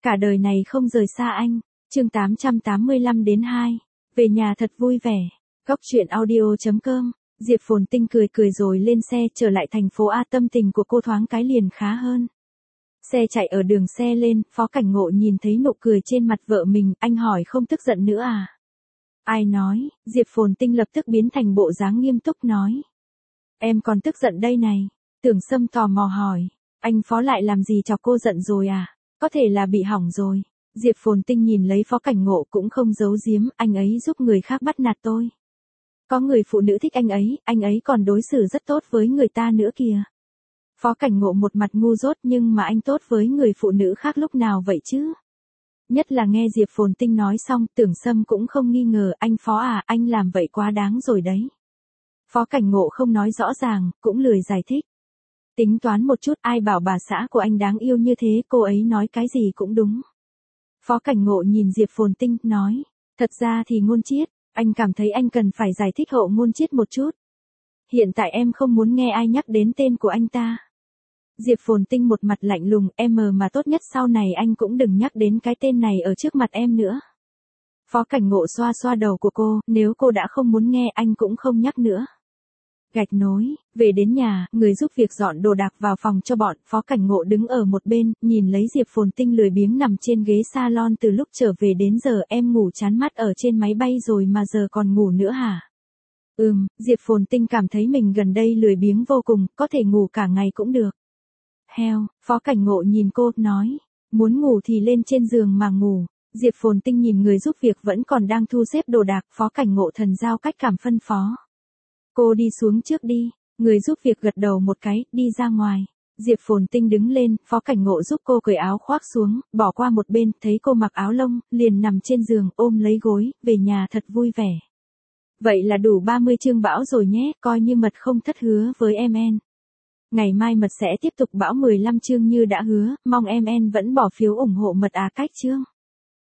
Cả đời này không rời xa anh. Chương 885 đến 2. Về nhà thật vui vẻ. Góc truyện audio.com. Diệp Phồn Tinh cười cười rồi lên xe trở lại thành phố A. Tâm tình của cô thoáng cái liền khá hơn. Xe chạy ở đường xe lên, Phó Cảnh Ngộ nhìn thấy nụ cười trên mặt vợ mình, anh hỏi không tức giận nữa à? Ai nói? Diệp Phồn Tinh lập tức biến thành bộ dáng nghiêm túc nói. Em còn tức giận đây này. Tưởng Sâm tò mò hỏi. Anh Phó lại làm gì cho cô giận rồi à? Có thể là bị hỏng rồi. Diệp Phồn Tinh nhìn lấy Phó Cảnh Ngộ cũng không giấu giếm, anh ấy giúp người khác bắt nạt tôi. Có người phụ nữ thích anh ấy còn đối xử rất tốt với người ta nữa kìa. Phó Cảnh Ngộ một mặt ngu dốt nhưng mà anh tốt với người phụ nữ khác lúc nào vậy chứ? Nhất là nghe Diệp Phồn Tinh nói xong, Tưởng Sâm cũng không nghi ngờ, anh Phó à, anh làm vậy quá đáng rồi đấy. Phó Cảnh Ngộ không nói rõ ràng, cũng lười giải thích. Tính toán một chút, ai bảo bà xã của anh đáng yêu như thế, cô ấy nói cái gì cũng đúng. Phó Cảnh Ngộ nhìn Diệp Phồn Tinh, nói, thật ra thì Ngôn Chiết, anh cảm thấy anh cần phải giải thích hộ Ngôn Chiết một chút. Hiện tại em không muốn nghe ai nhắc đến tên của anh ta. Diệp Phồn Tinh một mặt lạnh lùng, em mà tốt nhất sau này anh cũng đừng nhắc đến cái tên này ở trước mặt em nữa. Phó Cảnh Ngộ xoa xoa đầu của cô, nếu cô đã không muốn nghe anh cũng không nhắc nữa. Gạch nối, về đến nhà, người giúp việc dọn đồ đạc vào phòng cho bọn, Phó Cảnh Ngộ đứng ở một bên, nhìn lấy Diệp Phồn Tinh lười biếng nằm trên ghế salon từ lúc trở về đến giờ, em ngủ chán mắt ở trên máy bay rồi mà giờ còn ngủ nữa hả? Diệp Phồn Tinh cảm thấy mình gần đây lười biếng vô cùng, có thể ngủ cả ngày cũng được. Heo, Phó Cảnh Ngộ nhìn cô, nói, muốn ngủ thì lên trên giường mà ngủ. Diệp Phồn Tinh nhìn người giúp việc vẫn còn đang thu xếp đồ đạc, Phó Cảnh Ngộ thần giao cách cảm phân phó. Cô đi xuống trước đi, người giúp việc gật đầu một cái, đi ra ngoài. Diệp Phồn Tinh đứng lên, Phó Cảnh Ngộ giúp cô cởi áo khoác xuống, bỏ qua một bên, thấy cô mặc áo lông, liền nằm trên giường, ôm lấy gối, về nhà thật vui vẻ. Vậy là đủ 30 chương bão rồi nhé, coi như mật không thất hứa với em. Ngày mai mật sẽ tiếp tục bão 15 chương như đã hứa, mong em vẫn bỏ phiếu ủng hộ mật cách chương.